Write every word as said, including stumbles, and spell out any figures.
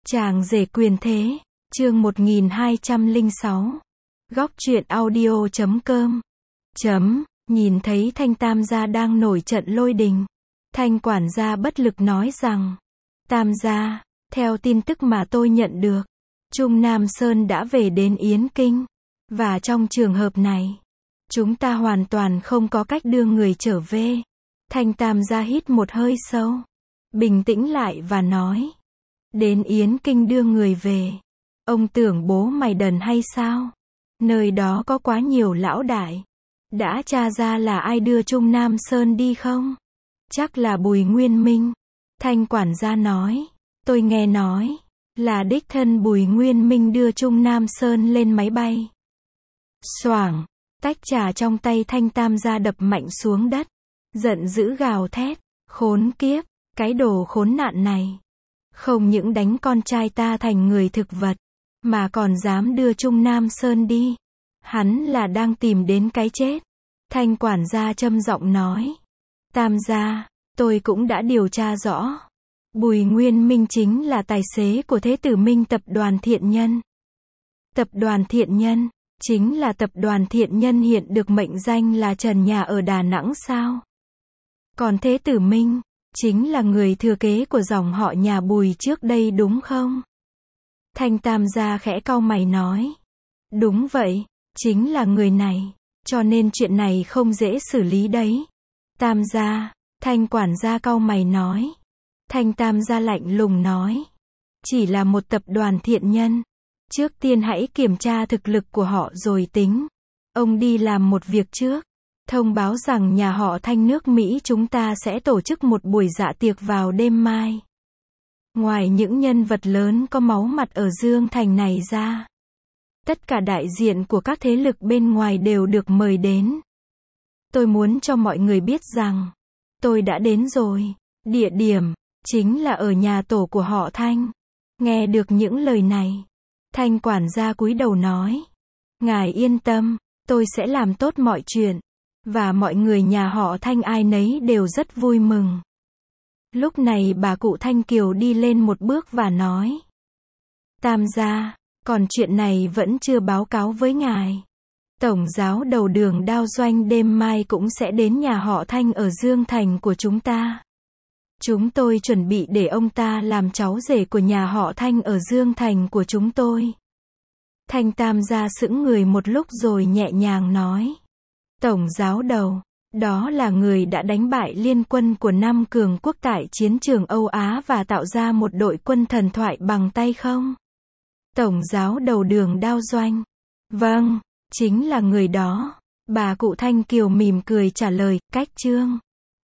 Chàng rể quyền thế, chương một nghìn hai trăm lẻ sáu. Góc truyện audio chấm com. Chấm, nhìn thấy Thanh Tam gia đang nổi trận lôi đình. Thanh quản gia bất lực nói rằng, Tam gia, theo tin tức mà tôi nhận được, Trung Nam Sơn đã về đến Yến Kinh. Và trong trường hợp này, chúng ta hoàn toàn không có cách đưa người trở về. Thanh Tam gia hít một hơi sâu, bình tĩnh lại và nói, đến Yến Kinh đưa người về. Ông tưởng bố mày đần hay sao? Nơi đó có quá nhiều lão đại. Đã tra ra là ai đưa Trung Nam Sơn đi không? Chắc là Bùi Nguyên Minh. Thanh quản gia nói, tôi nghe nói là đích thân Bùi Nguyên Minh đưa Trung Nam Sơn lên máy bay. Xoảng, tách trà trong tay Thanh Tam gia đập mạnh xuống đất, giận dữ gào thét, khốn kiếp, cái đồ khốn nạn này. Không những đánh con trai ta thành người thực vật, mà còn dám đưa Trung Nam Sơn đi. Hắn là đang tìm đến cái chết. Thanh quản gia trầm giọng nói, Tam gia, tôi cũng đã điều tra rõ. Bùi Nguyên Minh chính là tài xế của Thế Tử Minh Tập đoàn Thiện Nhân. Tập đoàn Thiện Nhân, chính là tập đoàn Thiện Nhân hiện được mệnh danh là Trần Nhà ở Đà Nẵng sao? Còn Thế Tử Minh, chính là người thừa kế của dòng họ nhà Bùi trước đây đúng không? Thanh Tam gia khẽ cau mày nói, đúng vậy, chính là người này, cho nên chuyện này không dễ xử lý đấy. Tam gia, Thanh quản gia cau mày nói. Thanh Tam gia lạnh lùng nói, chỉ là một tập đoàn thiện nhân. Trước tiên hãy kiểm tra thực lực của họ rồi tính. Ông đi làm một việc trước. Thông báo rằng nhà họ Thanh nước Mỹ chúng ta sẽ tổ chức một buổi dạ tiệc vào đêm mai. Ngoài những nhân vật lớn có máu mặt ở Dương Thành này ra, tất cả đại diện của các thế lực bên ngoài đều được mời đến. Tôi muốn cho mọi người biết rằng, tôi đã đến rồi. Địa điểm, chính là ở nhà tổ của họ Thanh. Nghe được những lời này, Thanh quản gia cúi đầu nói, ngài yên tâm, tôi sẽ làm tốt mọi chuyện. Và mọi người nhà họ Thanh ai nấy đều rất vui mừng. Lúc này bà cụ Thanh Kiều đi lên một bước và nói, Tam gia, còn chuyện này vẫn chưa báo cáo với ngài. Tổng giáo đầu Đường Đao Doanh đêm mai cũng sẽ đến nhà họ Thanh ở Dương Thành của chúng ta. Chúng tôi chuẩn bị để ông ta làm cháu rể của nhà họ Thanh ở Dương Thành của chúng tôi. Thanh Tam gia sững người một lúc rồi nhẹ nhàng nói, Tổng giáo đầu, đó là người đã đánh bại liên quân của năm cường quốc tại chiến trường Âu Á và tạo ra một đội quân thần thoại bằng tay không? Tổng giáo đầu Đường Đao Doanh. Vâng, chính là người đó. Bà cụ Thanh Kiều mỉm cười trả lời, cách chương.